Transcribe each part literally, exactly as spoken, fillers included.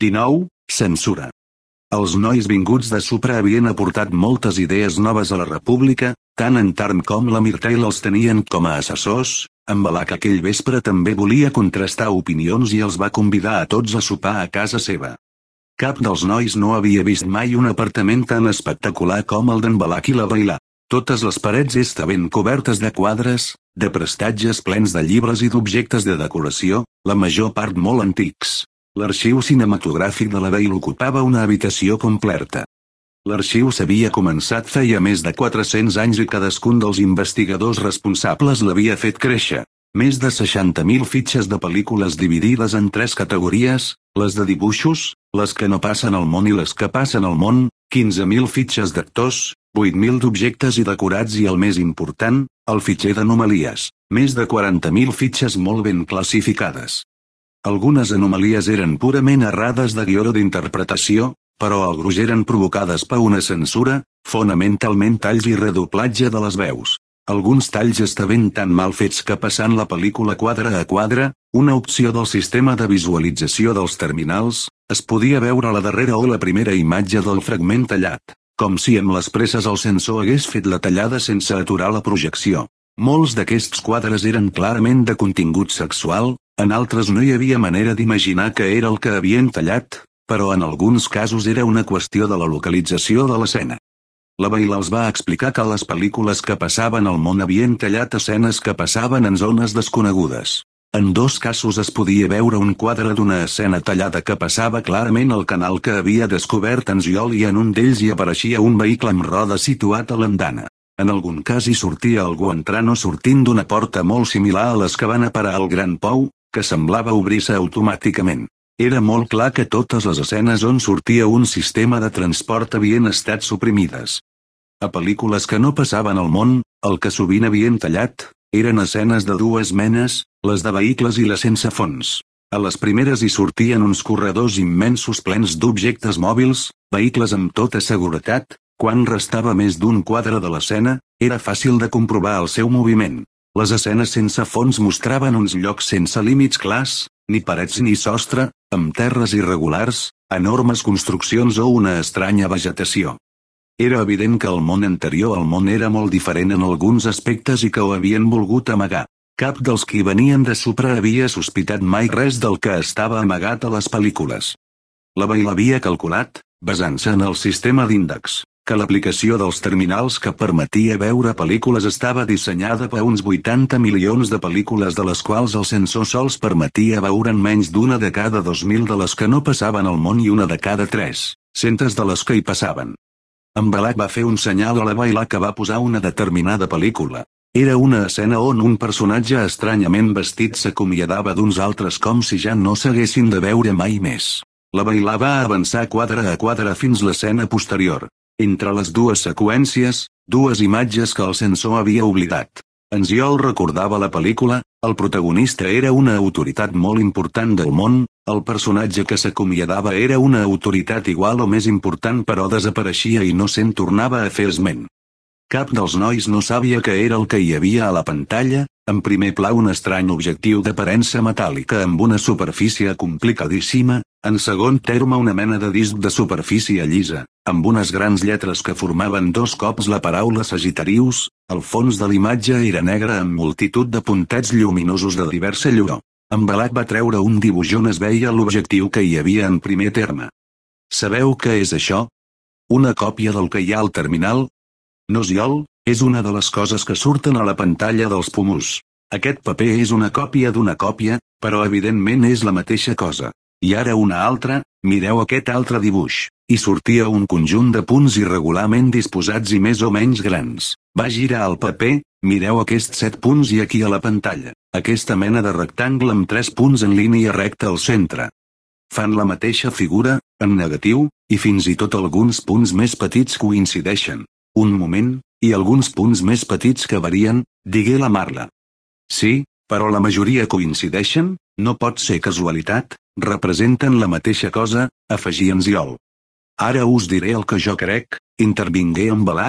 dinou. Censura. Els nois vinguts de Supra havien aportat moltes idees noves a la República, tant en Tarn com la Mirtel els tenien com a assessors. En Balac aquell vespre també volia contrastar opinions i els va convidar a tots a sopar a casa seva. Cap dels nois no havia vist mai un apartament tan espectacular com el d'en Balac i la Bailà. Totes les parets estaven cobertes de quadres, de prestatges plens de llibres i d'objectes de decoració, la major part molt antics. L'arxiu cinematogràfic de la Bailà ocupava una habitació completa. L'arxiu s'havia començat feia més de quatre-cents anys i cadascun dels investigadors responsables l'havia fet créixer. Més de seixanta mil fitxes de pel·lícules dividides en tres categories, les de dibuixos, les que no passen al món i les que passen al món, quinze mil fitxes d'actors, vuit mil d'objectes i decorats i el més important, el fitxer d'anomalies, més de quaranta mil fitxes molt ben classificades. Algunes anomalies eren purament errades de guió o d'interpretació, però al gruix eren provocades per una censura, fonamentalment talls i redoblatge de les veus. Alguns talls estaven tan mal fets que passant la pel·lícula quadre a quadre, una opció del sistema de visualització dels terminals, es podia veure la darrera o la primera imatge del fragment tallat, com si amb les presses el censor hagués fet la tallada sense aturar la projecció. Molts d'aquests quadres eren clarament de contingut sexual, en altres no hi havia manera d'imaginar que era el que havien tallat, però en alguns casos era una qüestió de la localització de l'escena. La Bailà els va explicar que les pel·lícules que passaven al món havien tallat escenes que passaven en zones desconegudes. En dos casos es podia veure un quadre d'una escena tallada que passava clarament al canal que havia descobert en Ziol i en un d'ells hi apareixia un vehicle amb rodes situat a l'andana. En algun cas hi sortia algú entrant o sortint d'una porta molt similar a les que van a parar al Gran Pou, que semblava obrir-se automàticament. Era molt clar que totes les escenes on sortia un sistema de transport havien estat suprimides. A pel·lícules que no passaven al món, el que sovint havien tallat, eren escenes de dues menes, les de vehicles i les sense fons. A les primeres hi sortien uns corredors immensos plens d'objectes mòbils, vehicles amb tota seguretat. Quan restava més d'un quadre de l'escena, era fàcil de comprovar el seu moviment. Les escenes sense fons mostraven uns llocs sense límits clars, ni parets ni sostre, amb terres irregulars, enormes construccions o una estranya vegetació. Era evident que el món anterior al món era molt diferent en alguns aspectes i que ho havien volgut amagar. Cap dels qui venien de Supra havia sospitat mai res del que estava amagat a les pel·lícules. La Bailà havia calculat, basant-se en el sistema d'índex, que l'aplicació dels terminals que permetia veure pel·lícules estava dissenyada per a uns vuitanta milions de pel·lícules de les quals el censor sols permetia veure'n menys d'una de cada dos mil de les que no passaven al món i una de cada tres, centes de les que hi passaven. En Balac va fer un senyal a la Bailà que va posar una determinada pel·lícula. Era una escena on un personatge estranyament vestit s'acomiadava d'uns altres com si ja no s'haguessin de veure mai més. La Bailà va avançar quadre a quadre fins l'escena posterior. Entre les dues seqüències, dues imatges que el censor havia oblidat. En Ziol recordava la pel·lícula, el protagonista era una autoritat molt important del món, el personatge que s'acomiadava era una autoritat igual o més important però desapareixia i no se'n tornava a fer esment. Cap dels nois no sabia què era el que hi havia a la pantalla, en primer pla un estrany objectiu d'aparença metàl·lica amb una superfície complicadíssima, en segon terme una mena de disc de superfície llisa, amb unes grans lletres que formaven dos cops la paraula Sagittarius, el fons de l'imatge era negre amb multitud de puntets lluminosos de diversa lluror. En Balac va treure un dibuix on es veia l'objectiu que hi havia en primer terme. Sabeu què és això? Una còpia del que hi ha al terminal? No, Ziol, és una de les coses que surten a la pantalla dels pomos. Aquest paper és una còpia d'una còpia, però evidentment és la mateixa cosa. I ara una altra, mireu aquest altre dibuix. Hi sortia un conjunt de punts irregularment disposats i més o menys grans. Va girar el paper, mireu aquests set punts i aquí a la pantalla. Aquesta mena de rectangle amb tres punts en línia recta al centre. Fan la mateixa figura, en negatiu, i fins i tot alguns punts més petits coincideixen. Un moment, i alguns punts més petits que varien, digué la Marla. Sí, però la majoria coincideixen, no pot ser casualitat, representen la mateixa cosa, afegí en Ziol. Ara us diré el que jo crec, intervingué en Balac,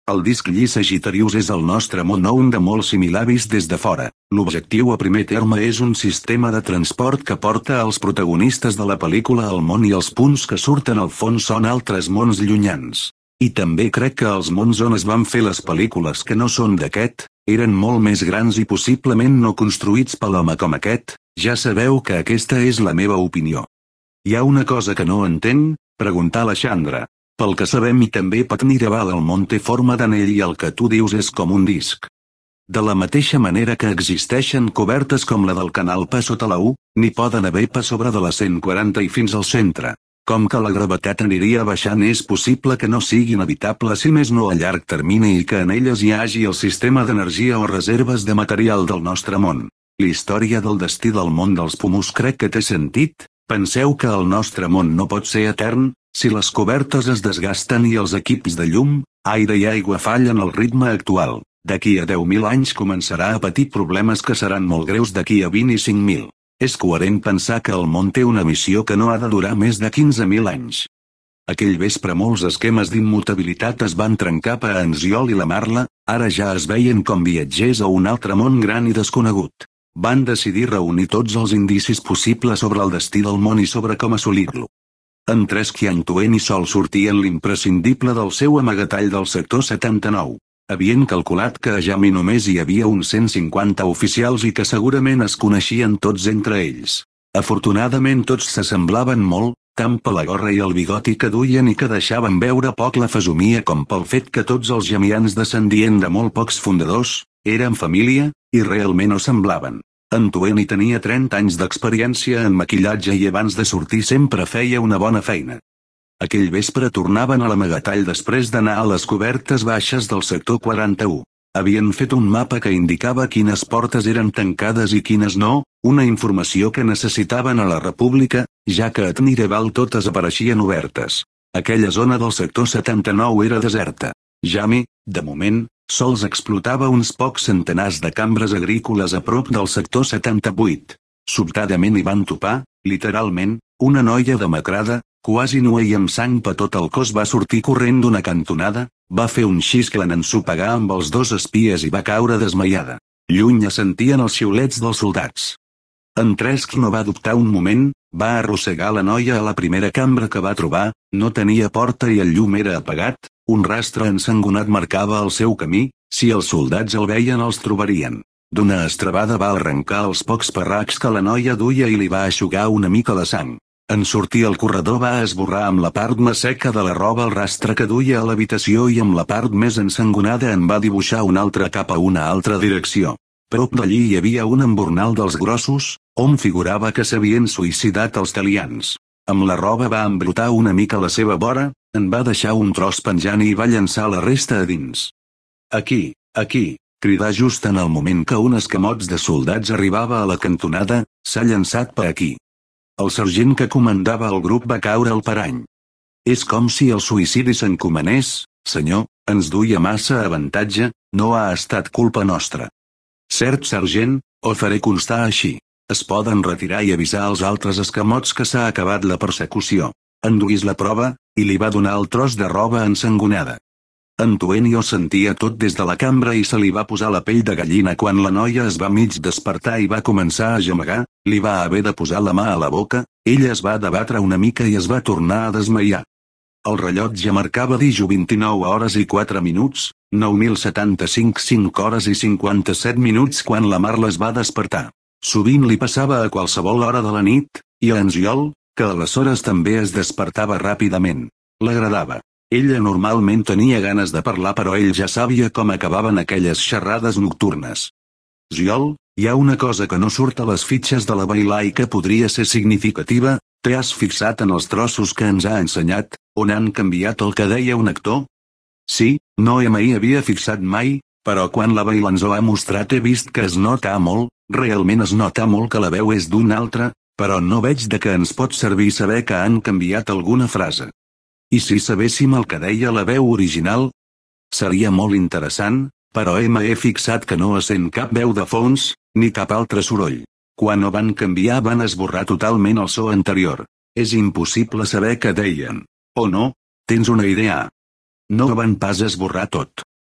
El disc llis Sagittarius és el nostre món o un de molt similar vist des de fora. L'objectiu a primer terme és un sistema de transport que porta els protagonistes de la pel·lícula al món i els punts que surten al fons són altres mons llunyans. I també crec que els mons on es van fer les pel·lícules que no són d'aquest, eren molt més grans i possiblement no construïts per l'home com aquest, ja sabeu que aquesta és la meva opinió. Hi ha una cosa que no entenc? Preguntà la Chandra. Pel que sabem i també Patnireval el món té forma d'anell i el que tu dius és com un disc. De la mateixa manera que existeixen cobertes com la del canal P sota la U, n'hi poden haver per sobre de la cent quaranta i fins al centre. Com que la gravetat aniria baixant és possible que no sigui inevitable si més no a llarg termini i que en elles hi hagi el sistema d'energia o reserves de material del nostre món. La història del destí del món dels Pomus crec que té sentit. Penseu que el nostre món no pot ser etern. Si les cobertes es desgasten i els equips de llum, aire i aigua fallen al ritme actual, d'aquí a deu mil anys començarà a patir problemes que seran molt greus d'aquí a vint-i-cinc mil. És coherent pensar que el món té una missió que no ha de durar més de quinze mil anys. Aquell vespre molts esquemes d'immutabilitat es van trencar per a Anziol i la Marla, ara ja es veien com viatgers a un altre món gran i desconegut. Van decidir reunir tots els indicis possibles sobre el destí del món i sobre com assolir-lo. En Tresk i Antoine sol sortien l'imprescindible del seu amagatall del sector setanta-nou. Havien calculat que a Jami només hi havia uns cent cinquanta oficials i que segurament es coneixien tots entre ells. Afortunadament tots s'assemblaven molt, tant per la gorra i el bigoti que duien i que deixaven veure poc la fesomia com pel fet que tots els jamians descendien de molt pocs fundadors, eren família, i realment ho semblaven. Antoine tenia trenta anys d'experiència en maquillatge i abans de sortir sempre feia una bona feina. Aquell vespre tornaven a l'amagatall després d'anar a les cobertes baixes del sector quaranta-u. Havien fet un mapa que indicava quines portes eren tancades i quines no, una informació que necessitaven a la República, ja que a Tnireval totes apareixien obertes. Aquella zona del sector setanta-nou era deserta. Jami, de moment, sols explotava uns pocs centenars de cambres agrícoles a prop del sector setanta-vuit. Sobtadament hi van topar, literalment, una noia demacrada, quasi nua i amb sang per tot el cos va sortir corrent d'una cantonada, va fer un xiscle en ensopegar amb els dos espies i va caure desmaiada. Lluny es sentien els xiulets dels soldats. En Tresk no va dubtar un moment, va arrossegar la noia a la primera cambra que va trobar, no tenia porta i el llum era apagat, un rastre ensangonat marcava el seu camí, si els soldats el veien els trobarien. D'una estrebada va arrencar els pocs parracs que la noia duia i li va eixugar una mica de sang. En sortir al corredor va esborrar amb la part més seca de la roba el rastre que duia a l'habitació i amb la part més ensangonada en va dibuixar un altre cap a una altra direcció. Prop d'allí hi havia un embornal dels grossos, on figurava que s'havien suïcidat els talians. Amb la roba va embrutar una mica la seva vora, en va deixar un tros penjant i va llançar la resta a dins. Aquí, aquí, cridà just en el moment que un escamots de soldats arribava a la cantonada, s'ha llançat per aquí. El sergent que comandava el grup va caure al parany. És com si el suïcidi s'encomanés, senyor, ens duia massa avantatge, no ha estat culpa nostra. Cert, sergent, ho faré constar així. Es poden retirar i avisar als altres escamots que s'ha acabat la persecució. Enduís la prova, i li va donar el tros de roba ensangonada. Antoine ho sentia tot des de la cambra i se li va posar la pell de gallina quan la noia es va mig despertar i va començar a gemegar, li va haver de posar la mà a la boca, ella es va debatre una mica i es va tornar a desmaiar. El rellotge marcava dijo vint-i-nou hores i quatre minuts, nou mil setanta-cinc cinc hores i cinquanta-set minuts quan la Marla es va despertar. Sovint li passava a qualsevol hora de la nit, i a Anziol, que aleshores també es despertava ràpidament. L'agradava. Ella normalment tenia ganes de parlar però ell ja sabia com acabaven aquelles xerrades nocturnes. Ziol, hi ha una cosa que no surt a les fitxes de la Bailà i que podria ser significativa, t'has fixat en els trossos que ens ha ensenyat, on han canviat el que deia un actor? Sí, no m'hi havia fixat mai, però quan la Bailà ens ho ha mostrat he vist que es nota molt, realment es nota molt que la veu és d'un altre, però no veig de què ens pot servir saber que han canviat alguna frase. I si sabéssim el que deia la veu original? Seria molt interessant, però m'he fixat que no es sent cap veu de fons, ni cap altre soroll. Quan ho van canviar van esborrar totalment el so anterior. És impossible saber què deien. O no? Tens una idea? No van pas esborrar tot.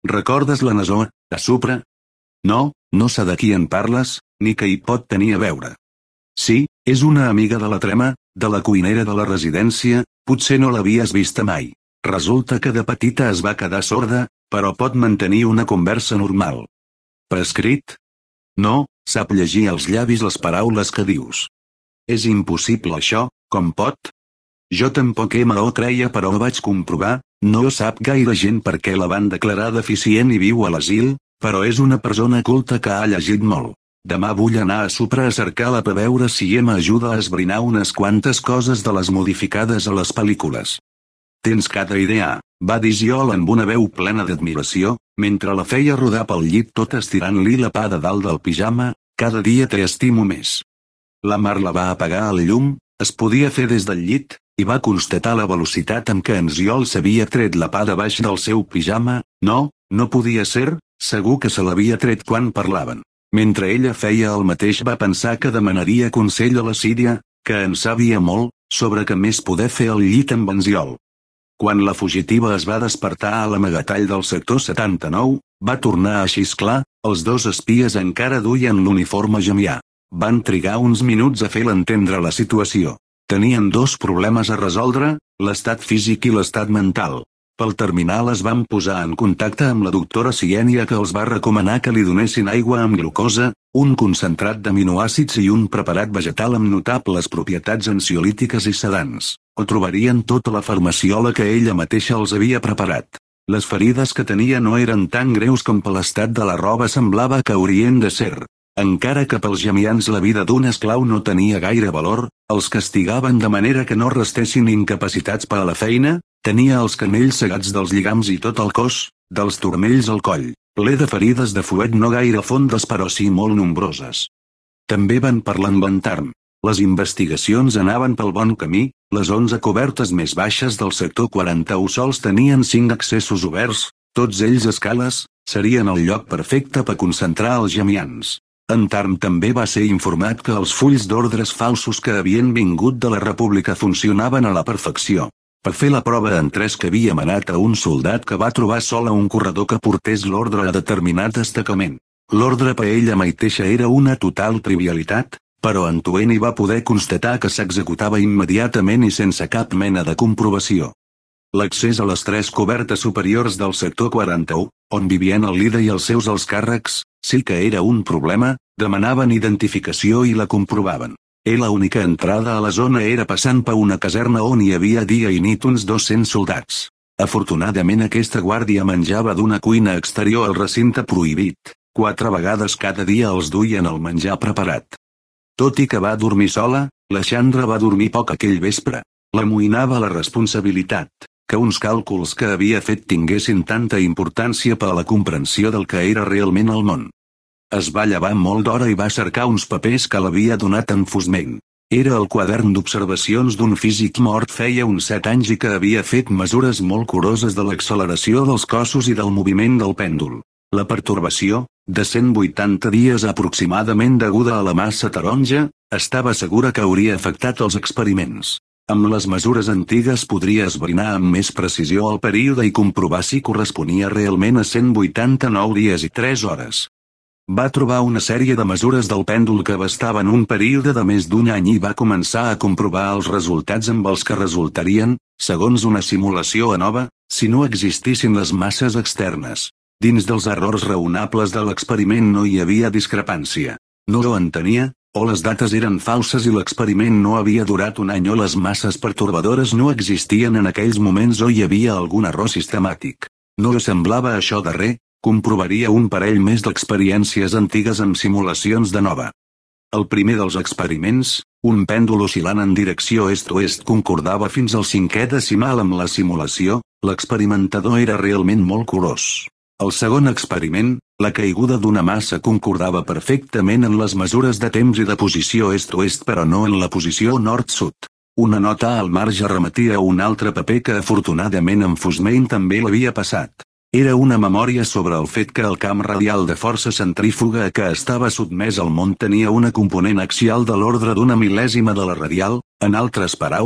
Recordes la Nesó, a Supra? No, no sé de qui en parles, ni que hi pot tenir a veure. Sí, és una amiga de la Trema, de la cuinera de la residència, potser no l'havies vista mai. Resulta que de petita es va quedar sorda, però pot mantenir una conversa normal. Per escrit? No, sap llegir als llavis les paraules que dius. És impossible això, com pot? Jo tampoc me ho creia però ho vaig comprovar, no ho sap gaire gent perquè la van declarar deficient i viu a l'asil, però és una persona culta que ha llegit molt. Demà vull anar a Supra a cercar-la per veure si m'ajuda a esbrinar unes quantes coses de les modificades a les pel·lícules. Tens cada idea, va dir Giol amb una veu plena d'admiració, mentre la feia rodar pel llit tot estirant-li la pa de dalt del pijama, cada dia t'estimo més. La Mar la va apagar el llum, es podia fer des del llit, i va constatar la velocitat amb què en Giol s'havia tret la pa de baix del seu pijama. No, no podia ser, segur que se l'havia tret quan parlaven. Mentre ella feia el mateix va pensar que demanaria consell a la Síria, que en sabia molt, sobre què més poder fer al llit amb en Giol. Quan la fugitiva es va despertar a l'amagatall del sector setanta-nou, va tornar a xisclar, els dos espies encara duien l'uniforme gemià. Van trigar uns minuts a fer l'entendre la situació. Tenien dos problemes a resoldre, l'estat físic i l'estat mental. Pel terminal es van posar en contacte amb la doctora Sienia que els va recomanar que li donessin aigua amb glucosa, un concentrat d'aminoàcids i un preparat vegetal amb notables propietats ansiolítiques i sedants. Ho trobarien tota la farmaciola que ella mateixa els havia preparat. Les ferides que tenia no eren tan greus com per l'estat de la roba semblava que haurien de ser. Encara que pels gemians la vida d'un esclau no tenia gaire valor, els castigaven de manera que no restessin incapacitats per a la feina, tenia els canells segats dels lligams i tot el cos, dels turmells al coll, ple de ferides de fuet no gaire fondes però sí molt nombroses. També van parlar amb en Tarm. Les investigacions anaven pel bon camí, les onze cobertes més baixes del sector quaranta-u sols tenien cinc accessos oberts, tots ells escales, serien el lloc perfecte per concentrar els gemians. En Tarm també va ser informat que els fulls d'ordres falsos que havien vingut de la República funcionaven a la perfecció. Per fer la prova en tres que havia manat a un soldat que va trobar sol a un corredor que portés l'ordre a determinat destacament. L'ordre per ella mateixa era una total trivialitat, però en Tueni va poder constatar que s'executava immediatament i sense cap mena de comprovació. L'accés a les tres cobertes superiors del sector quaranta-u, on vivien el líder i els seus alts càrrecs, sí que era un problema, demanaven identificació i la comprovaven. I la única entrada a la zona era passant per una caserna on hi havia dia i nit uns dos-cents soldats. Afortunadament aquesta guàrdia menjava d'una cuina exterior al recinte prohibit, quatre vegades cada dia els duien el menjar preparat. Tot i que va dormir sola, la Xandra va dormir poc aquell vespre. L'amoïnava la responsabilitat, que uns càlculs que havia fet tinguessin tanta importància per a la comprensió del que era realment el món. Es va llevar molt d'hora i va cercar uns papers que l'havia donat en Fusment. Era el quadern d'observacions d'un físic mort feia uns set anys i que havia fet mesures molt curoses de l'acceleració dels cossos i del moviment del pèndol. La pertorbació, de cent vuitanta dies aproximadament deguda a la massa taronja, estava segura que hauria afectat els experiments. Amb les mesures antigues podria esbrinar amb més precisió el període i comprovar si corresponia realment a cent vuitanta-nou dies i tres hores. Va trobar una sèrie de mesures del pèndol que abastaven un període de més d'un any i va començar a comprovar els resultats amb els que resultarien, segons una simulació nova, si no existissin les masses externes. Dins dels errors raonables de l'experiment no hi havia discrepància. No ho entenia, o les dates eren falses i l'experiment no havia durat un any o les masses pertorbadores no existien en aquells moments o hi havia algun error sistemàtic. No semblava això darrer, comprovaria un parell més d'experiències antigues amb simulacions de nova. El primer dels experiments, un pèndol oscil·lant en direcció est-oest concordava fins al cinquè decimal amb la simulació, l'experimentador era realment molt curós. El segon experiment, la caiguda d'una massa concordava perfectament en les mesures de temps i de posició est-oest però no en la posició nord-sud. Una nota al marge remetia a un altre paper que afortunadament en Fusment també l'havia passat. Era una memòria sobre el fet que el camp radial de força centrífuga a què estava sotmès el món tenia una component axial de l'ordre d'una mil·lèsima de la radial, en altres paraules,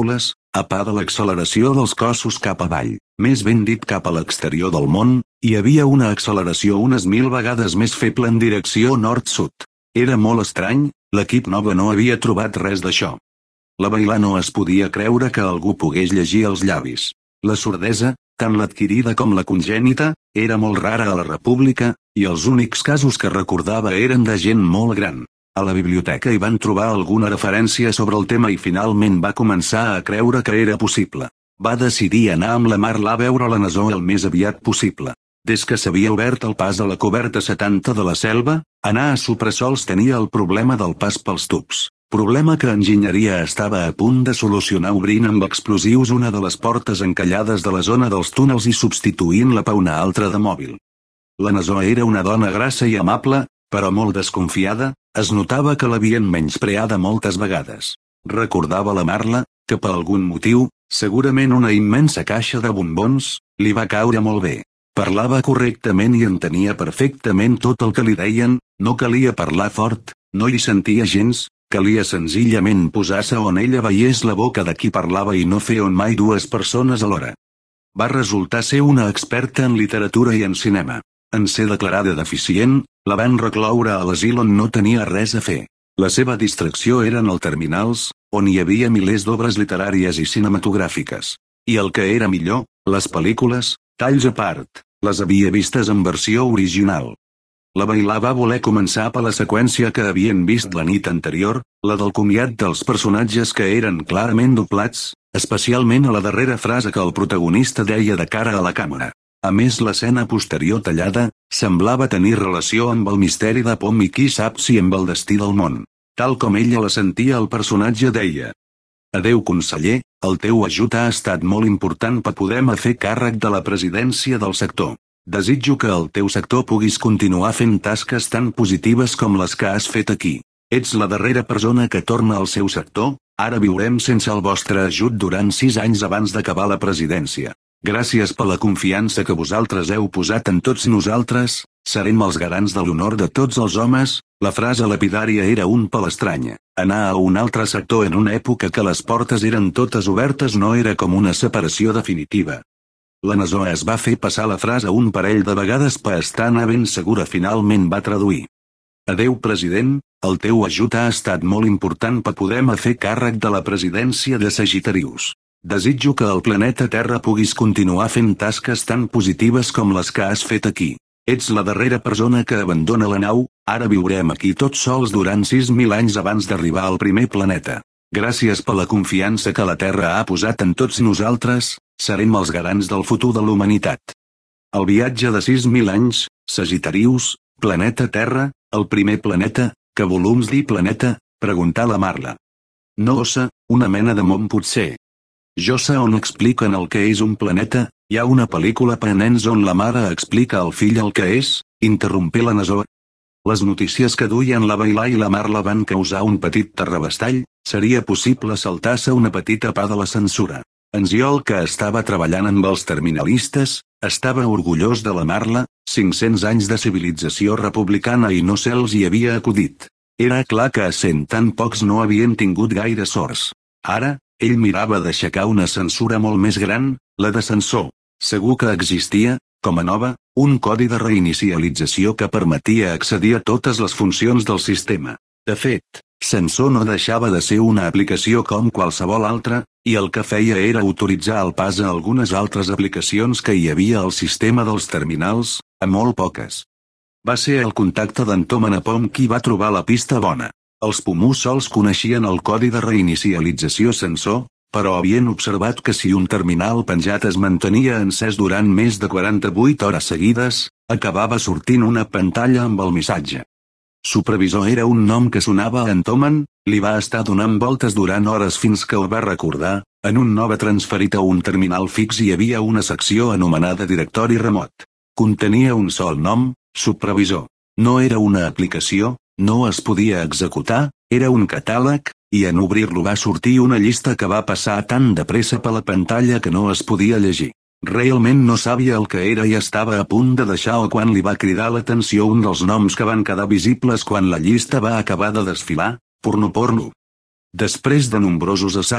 A part de l'acceleració dels cossos cap avall, més ben dit cap a l'exterior del món, hi havia una acceleració unes mil vegades més feble en direcció nord-sud. Era molt estrany, l'equip Nova no havia trobat res d'això. La Vailar no es podia creure que algú pogués llegir els llavis. La sordesa, tant l'adquirida com la congènita, era molt rara a la República, i els únics casos que recordava eren de gent molt gran. A la biblioteca hi van trobar alguna referència sobre el tema i finalment va començar a creure que era possible. Va decidir anar amb la Marla a veure la Nasó el més aviat possible. Des que s'havia obert el pas a la coberta setanta de la Selva, anar a Suprasols tenia el problema del pas pels tubs. Problema que enginyeria estava a punt de solucionar obrint amb explosius una de les portes encallades de la zona dels túnels i substituint-la per una altra de mòbil. La Nasó era una dona grassa i amable, però molt desconfiada, es notava que l'havien menyspreada moltes vegades. Recordava la Marla, que per algun motiu, segurament una immensa caixa de bombons, li va caure molt bé. Parlava correctament i entenia perfectament tot el que li deien, no calia parlar fort, no hi sentia gens, calia senzillament posar-se on ella veiés la boca de qui parlava i no fer on mai dues persones alhora. Va resultar ser una experta en literatura i en cinema. En ser declarada deficient, la van recloure a l'asil on no tenia res a fer. La seva distracció eren els terminals, on hi havia milers d'obres literàries i cinematogràfiques. I el que era millor, les pel·lícules, talls a part, les havia vistes en versió original. La Vailar va voler començar per la seqüència que havien vist la nit anterior, la del comiat dels personatges que eren clarament doblats, especialment a la darrera frase que el protagonista deia de cara a la càmera. A més, l'escena posterior tallada semblava tenir relació amb el misteri de Pom i qui sap si amb el destí del món. Tal com ella la sentia, el personatge deia: «Adeu, conseller, el teu ajut ha estat molt important per poder-me fer càrrec de la presidència del sector. Desitjo que el teu sector puguis continuar fent tasques tan positives com les que has fet aquí. Ets la darrera persona que torna al seu sector, ara viurem sense el vostre ajut durant sis anys abans d'acabar la presidència. Gràcies per la confiança que vosaltres heu posat en tots nosaltres, serem els garants de l'honor de tots els homes». La frase lapidària era un pèl estranya. Anar a un altre sector en una època que les portes eren totes obertes no era com una separació definitiva. La Nasó es va fer passar la frase un parell de vegades per estar-ne ben segura. Finalment va traduir: «Adeu, president, el teu ajut ha estat molt important per poder-me fer càrrec de la presidència de Sagitarius. Desitjo que al planeta Terra puguis continuar fent tasques tan positives com les que has fet aquí. Ets la darrera persona que abandona la nau, ara viurem aquí tots sols durant sis mil anys abans d'arribar al primer planeta. Gràcies per la confiança que la Terra ha posat en tots nosaltres, serem els garants del futur de la humanitat». El viatge de sis mil anys, Sagitarius, planeta Terra, el primer planeta, que volums dir planeta? Preguntà la Marla. No sé, una mena de món potser. Jo sé on expliquen el que és un planeta, hi ha una pel·lícula per a nens on la mare explica al fill el que és, interrompé la Nasó. Les notícies que duien la Vailar i la Marla van causar un petit terrabastall, seria possible saltar-se una petita part de la censura. En Ziol, que estava treballant amb els terminalistes, estava orgullós de la Marla, cinc-cents anys de civilització republicana i no se'ls hi havia acudit. Era clar que sent tan pocs no havien tingut gaire sorts. Ara, ell mirava d'aixecar una censura molt més gran, la de censor. Segur que existia, com a nova, un codi de reinicialització que permetia accedir a totes les funcions del sistema. De fet, censor no deixava de ser una aplicació com qualsevol altra, i el que feia era autoritzar el pas a algunes altres aplicacions que hi havia al sistema dels terminals, a molt poques. Va ser el contacte d'en Tom Anapom qui va trobar la pista bona. Els Pomús sols coneixien el codi de reinicialització censor, però havien observat que si un terminal penjat es mantenia encès durant més de quaranta-vuit hores seguides, acabava sortint una pantalla amb el missatge. Supervisor era un nom que sonava a en Toman, li va estar donant voltes durant hores fins que el va recordar. En un nova transferit a un terminal fix hi havia una secció anomenada directori remot. Contenia un sol nom, supervisor. No era una aplicació, no es podia executar, era un catàleg, i en obrir-lo va sortir una llista que va passar tan de pressa per la pantalla que no es podia llegir. Realment no sabia el que era i estava a punt de deixar-ho quan li va cridar l'atenció un dels noms que van quedar visibles quan la llista va acabar de desfilar: porno porno. Després de nombrosos assajos,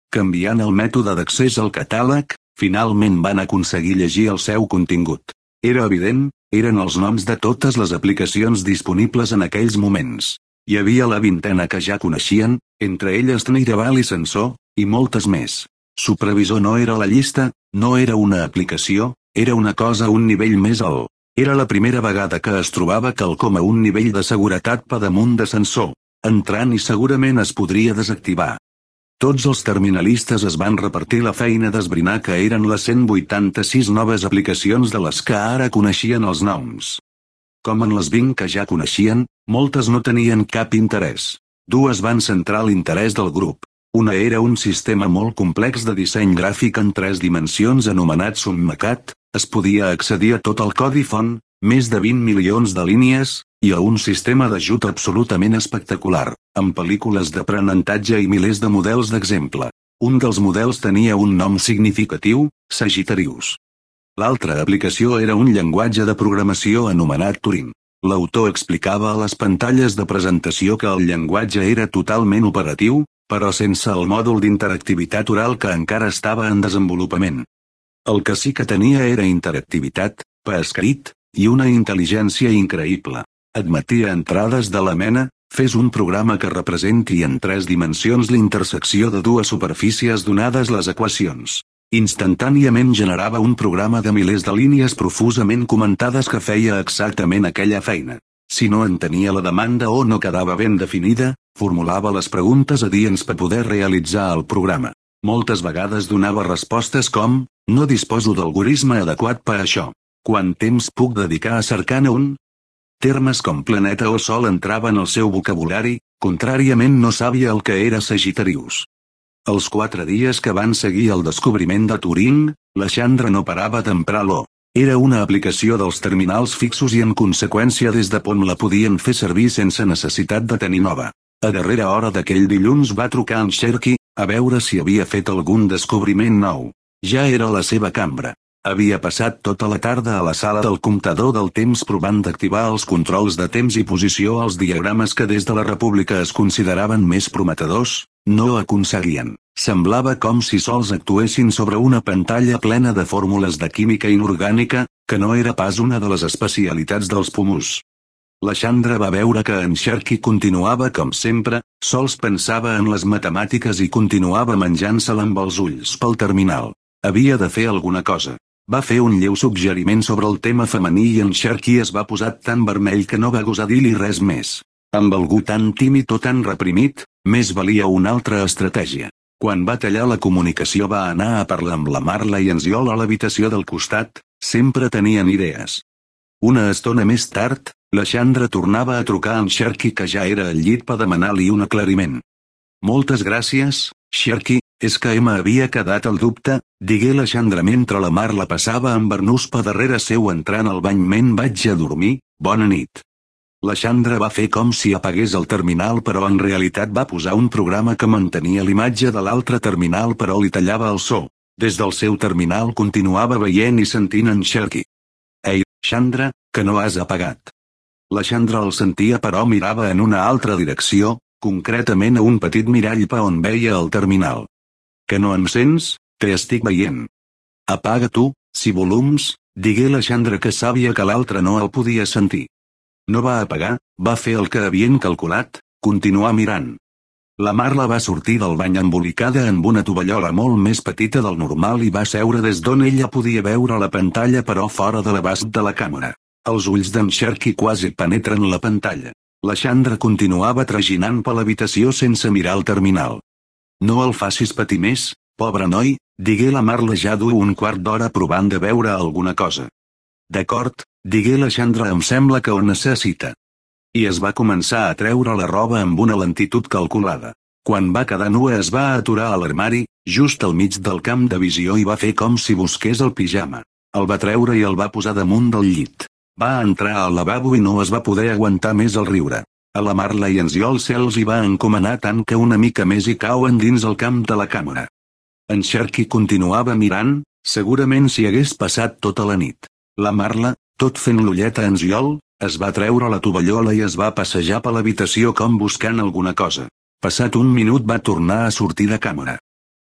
Canviant el mètode d'accés al catàleg, finalment van aconseguir llegir el seu contingut. Era evident, eren els noms de totes les aplicacions disponibles en aquells moments. Hi havia la vintena que ja coneixien, entre elles Teniraval i Sensor, i moltes més. Supervisor no era la llista, no era una aplicació, era una cosa a un nivell més alt. Era la primera vegada que es trobava quelcom a un nivell de seguretat per damunt de Sensor. Entrant i segurament es podria desactivar. Tots els terminalistes es van repartir la feina d'esbrinar que eren les cent vuitanta-sis noves aplicacions de les que ara coneixien els noms. Com en les vint que ja coneixien, moltes no tenien cap interès. Dues van centrar l'interès del grup. Una era un sistema molt complex de disseny gràfic en tres dimensions anomenat SumMacat, es podia accedir a tot el codi font, més de vint milions de línies, i a un sistema d'ajut absolutament espectacular, amb pel·lícules d'aprenentatge i milers de models d'exemple. Un dels models tenia un nom significatiu, Sagittarius. L'altra aplicació era un llenguatge de programació anomenat Turing. L'autor explicava a les pantalles de presentació que el llenguatge era totalment operatiu, però sense el mòdul d'interactivitat oral que encara estava en desenvolupament. El que sí que tenia era interactivitat, per escrit, i una intel·ligència increïble. Admetia entrades de la mena, fes un programa que representi en tres dimensions l'intersecció de dues superfícies donades les equacions. Instantàniament generava un programa de milers de línies profusament comentades que feia exactament aquella feina. Si no entenia la demanda o no quedava ben definida, formulava les preguntes adients per poder realitzar el programa. Moltes vegades donava respostes com, no disposo d'algorisme adequat per a això. Quant temps puc dedicar a cercar un? Termes com planeta o sol entraven al seu vocabulari, contràriament no sabia el que era Sagittarius. Els quatre dies que van seguir el descobriment de Turing, la Chandra no parava d'emprar-lo. Era una aplicació dels terminals fixos i en conseqüència des de P O M la podien fer servir sense necessitat de tenir nova. A darrera hora d'aquell dilluns va trucar en Cherky, a veure si havia fet algun descobriment nou. Ja era a la seva cambra. Havia passat tota la tarda a la sala del comptador del temps provant d'activar els controls de temps i posició als diagrames que des de la República es consideraven més prometedors, no aconseguien. Semblava com si sols actuessin sobre una pantalla plena de fórmules de química inorgànica, que no era pas una de les especialitats dels pomus. La Chandra va veure que en Cherky continuava com sempre, sols pensava en les matemàtiques i continuava menjant-se-la amb els ulls pel terminal. Havia de fer alguna cosa. Va fer un lleu suggeriment sobre el tema femení i en Cherky es va posar tan vermell que no va gosar dir-li res més. Amb algú tan tímid o tan reprimit, més valia una altra estratègia. Quan va tallar la comunicació va anar a parlar amb la Marla i en Ziol a l'habitació del costat, sempre tenien idees. Una estona més tard, la Chandra tornava a trucar a en Cherky que ja era al llit per demanar-li un aclariment. Moltes gràcies, Cherky, és que m'havia quedat el dubte, digué la Chandra mentre la Marla passava amb Bernús per darrere seu entrant al bany. Me'n vaig a dormir, bona nit. La Chandra va fer com si apagués el terminal però en realitat va posar un programa que mantenia l'imatge de l'altre terminal però li tallava el so. Des del seu terminal continuava veient i sentint en Cherky. Ei, Chandra, que no has apagat. La Chandra el sentia però mirava en una altra direcció, concretament a un petit mirall per on veia el terminal. Que no em sents? Te estic veient. Apaga tu, si volums, digué la Chandra que sabia que l'altre no el podia sentir. No va apagar, va fer el que havien calculat, continuar mirant. La Marla va sortir del bany embolicada en una tovallola molt més petita del normal i va seure des d'on ella podia veure la pantalla però fora de l'abast de la càmera. Els ulls d'en Cherky quasi penetren la pantalla. La Chandra continuava traginant per l'habitació sense mirar el terminal. No el facis patir més, pobre noi, digué la Marla ja du un quart d'hora provant de veure alguna cosa. D'acord, digué la Chandra, em sembla que ho necessita. I es va començar a treure la roba amb una lentitud calculada. Quan va quedar nua es va aturar a l'armari, just al mig del camp de visió i va fer com si busqués el pijama. El va treure i el va posar damunt del llit. Va entrar al lavabo i no es va poder aguantar més el riure. A la Marla i en Ziol se'ls hi va encomanar tant que una mica més hi cauen dins el camp de la càmera. En Cherky continuava mirant, segurament s'hi hagués passat tota la nit. La Marla, tot fent l'ulleta a en Ziol, es va treure la tovallola i es va passejar per l'habitació com buscant alguna cosa. Passat un minut va tornar a sortir de càmera.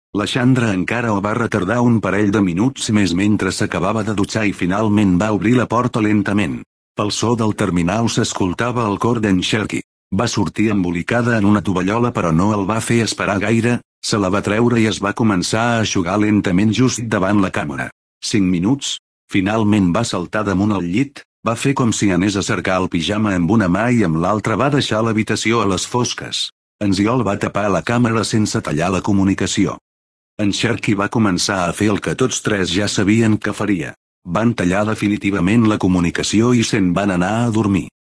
La Chandra encara ho va retardar un parell de minuts més mentre s'acabava de dutxar i finalment va obrir la porta lentament. Pel so del terminal s'escoltava el cor d'en Sharky. Va sortir embolicada en una tovallola però no el va fer esperar gaire, se la va treure i es va començar a eixugar lentament just davant la càmera. Cinc minuts, finalment va saltar damunt el llit, va fer com si anés a cercar el pijama amb una mà i amb l'altra va deixar l'habitació a les fosques. En Ziol va tapar la càmera sense tallar la comunicació. En Sharky va començar a fer el que tots tres ja sabien que faria. Van tallar definitivament la comunicació i se'n van anar a dormir.